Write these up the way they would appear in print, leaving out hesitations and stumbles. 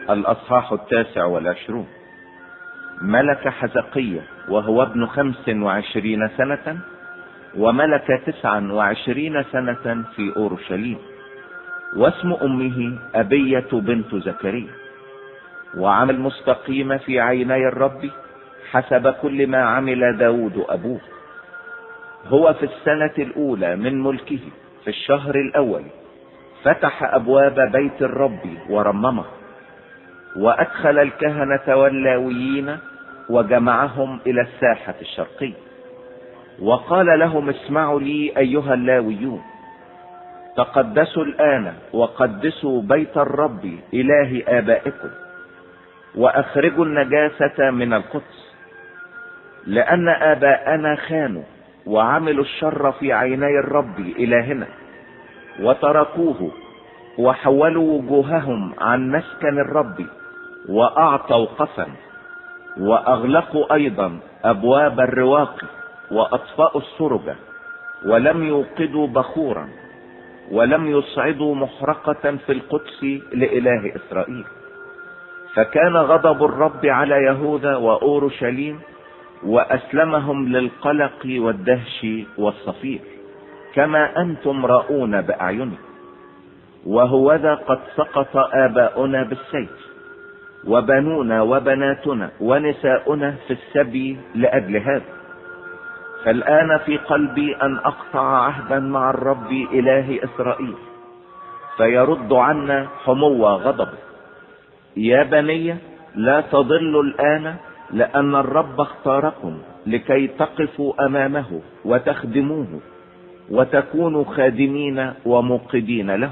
الأصحاح 29. ملك حزقية وهو ابن 25 سنة، وملك 29 سنة في أورشليم، واسم أمه أبية بنت زكريا، وعمل مستقيم في عيني الرب حسب كل ما عمل داود أبوه. هو في السنة الأولى من ملكه في الشهر الأول فتح أبواب بيت الرب ورممه، وأدخل الكهنة واللاويين وجمعهم إلى الساحة الشرقية، وقال لهم: اسمعوا لي أيها اللاويون، تقدسوا الآن وقدسوا بيت الرب إله آبائكم، وأخرجوا النجاسة من القدس، لأن آباءنا خانوا وعملوا الشر في عيني الرب إلهنا، وتركوه وحولوا وجوههم عن مسكن الرب، وأعطوا قسم، وأغلقوا أيضا أبواب الرواق، وأطفأوا السرج، ولم يوقدوا بخورا، ولم يصعدوا محرقة في القدس لإله إسرائيل. فكان غضب الرب على يهوذا وأورشليم، وأسلمهم للقلق والدهش والصفير، كما أنتم رأون بأعينكم. وهوذا قد سقط آباؤنا بالسيف، وبنونا وبناتنا ونساؤنا في السبي لأجل هذا. فالآن في قلبي أن أقطع عهدا مع الرب إله إسرائيل، فيرد عنا حمو غضبه. يا بني، لا تضلوا الآن، لأن الرب اختاركم لكي تقفوا أمامه وتخدموه، وتكونوا خادمين وموقدين له.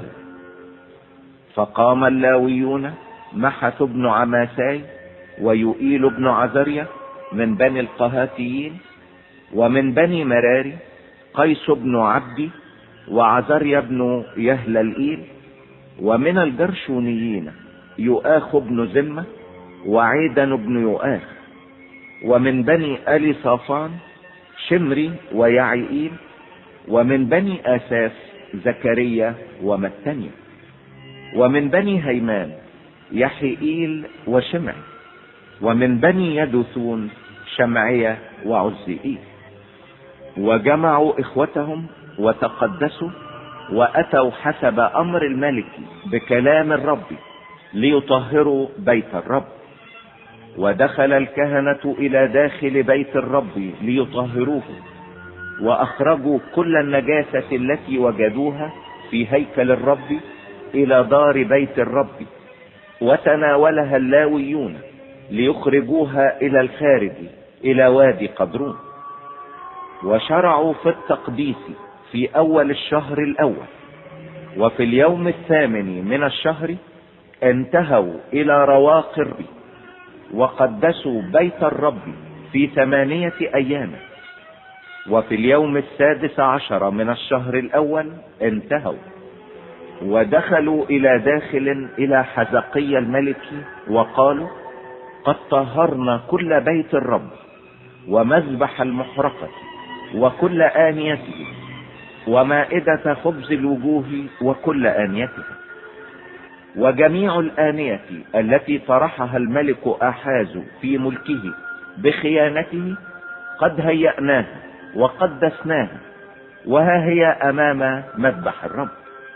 فقام اللاويون محث بن عماساي ويؤيل بن عزريا من بني القهاتيين، ومن بني مراري قيس بن عبدي وعزريا بن يهللئيل، ومن الجرشونيين يؤاخ بن زمة وعيدن بن يؤاخ، ومن بني آل صافان شمري ويعيئيل، ومن بني آساف زكريا ومتنيا، ومن بني هيمان يحيئيل وشمعي، ومن بني يدثون شمعية وعزئيل. وجمعوا إخوتهم وتقدسوا، وأتوا حسب أمر الملك بكلام الرب ليطهروا بيت الرب. ودخل الكهنة إلى داخل بيت الرب ليطهروه، وأخرجوا كل النجاسة التي وجدوها في هيكل الرب إلى دار بيت الرب، وتناولها اللاويون ليخرجوها إلى الخارج إلى وادي قدرون. وشرعوا في التقديس في أول الشهر الأول، وفي اليوم 8 من الشهر انتهوا إلى رواق الرب، وقدسوا بيت الرب في 8 أيام. وفي اليوم 16 من الشهر الأول انتهوا، ودخلوا إلى داخل إلى حزقية الملك، وقالوا: قد طهرنا كل بيت الرب ومذبح المحرقة وكل آنيته ومائدة خبز الوجوه وكل آنيتها، وجميع الآنية التي طرحها الملك آحاز في ملكه بخيانته قد هيأناها وقدسناها، وها هي أمام مذبح الرب.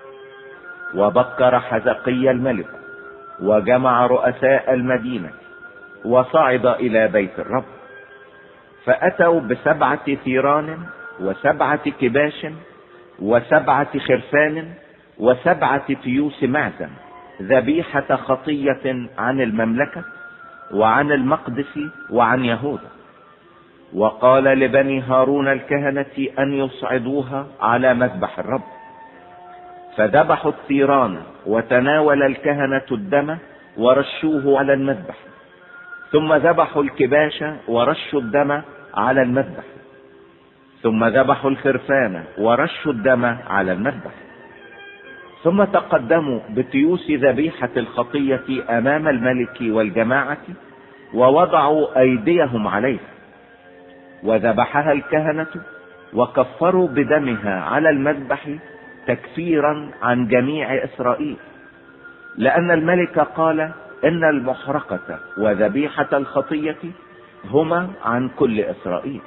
وبكر حزقية الملك وجمع رؤساء المدينة وصعد إلى بيت الرب، فأتوا ب7 ثيران و7 كباش و7 خرفان و7 تيوس معزم، ذبيحة خطية عن المملكة وعن المقدس وعن يهوذا. وقال لبني هارون الكهنة أن يصعدوها على مذبح الرب، فذبحوا الثيران، وتناول الكهنة الدم ورشوه على المذبح، ثم ذبحوا الكباش ورشوا الدم على المذبح، ثم ذبحوا الخرفان ورشوا الدم على المذبح، ثم تقدموا بتيوس ذبيحة الخطية أمام الملك والجماعة، ووضعوا أيديهم عليها، وذبحها الكهنة وكفروا بدمها على المذبح تكفيرا عن جميع إسرائيل، لأن الملك قال: ان المحرقة وذبيحة الخطية هما عن كل اسرائيل.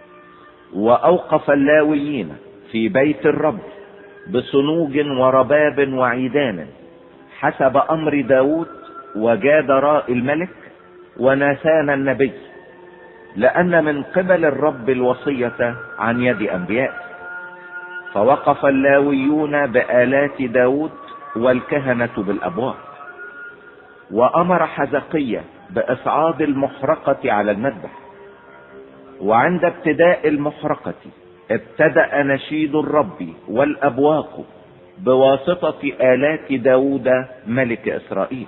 واوقف اللاويين في بيت الرب بصنوج ورباب وعيدان حسب امر داود وجاد راء الملك وناثان النبي، لان من قبل الرب الوصية عن يد انبياء. فوقف اللاويون بآلات داود والكهنة بالابواب. وامر حزقية باصعاد المحرقة على المذبح. وعند ابتداء المحرقة ابتدأ نشيد الرب والابواق بواسطة آلات داود ملك اسرائيل.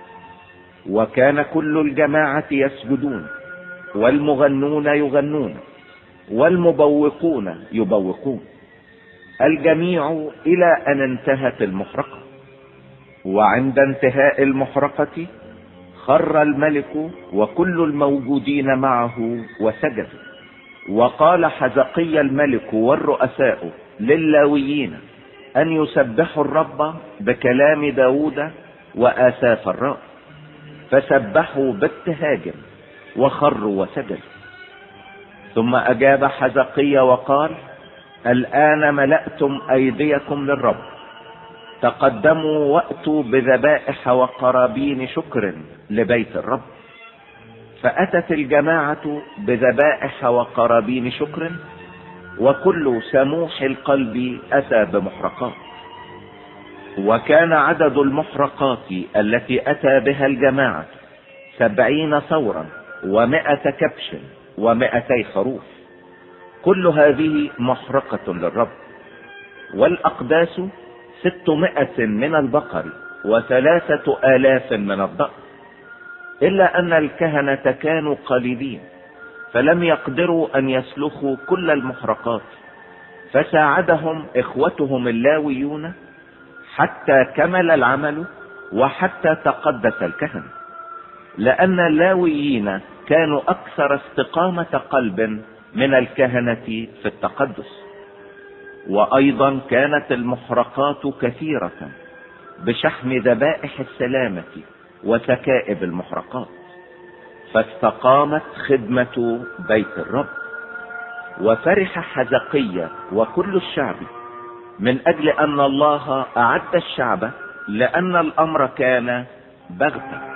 وكان كل الجماعة يسجدون، والمغنون يغنون، والمبوقون يبوقون، الجميع الى ان انتهت المحرقة. وعند انتهاء المحرقة خر الملك وكل الموجودين معه وسجدوا. وقال حزقيا الملك والرؤساء للاويين ان يسبحوا الرب بكلام داود وآساف الراء، فسبحوا بابتهاج وخروا وسجدوا. ثم اجاب حزقيا وقال: الان ملأتم ايديكم للرب، تقدموا واتوا بذبائح وقرابين شكر لبيت الرب. فاتت الجماعة بذبائح وقرابين شكر، وكل سموح القلب اتى بمحرقات. وكان عدد المحرقات التي اتى بها الجماعة 70 ثورا و100 كبش و200 خروف، كل هذه محرقة للرب. والاقداس 600 من البقر و3000 من الضأن، الا ان الكهنة كانوا قليلين فلم يقدروا ان يسلخوا كل المحرقات، فساعدهم اخوتهم اللاويون حتى كمل العمل وحتى تقدس الكهنة، لان اللاويين كانوا اكثر استقامة قلب من الكهنة في التقدس. وايضا كانت المحرقات كثيرة بشحم ذبائح السلامة وسكائب المحرقات، فاستقامت خدمة بيت الرب. وفرح حزقيا وكل الشعب من اجل ان الله اعد الشعب، لان الامر كان بغتة.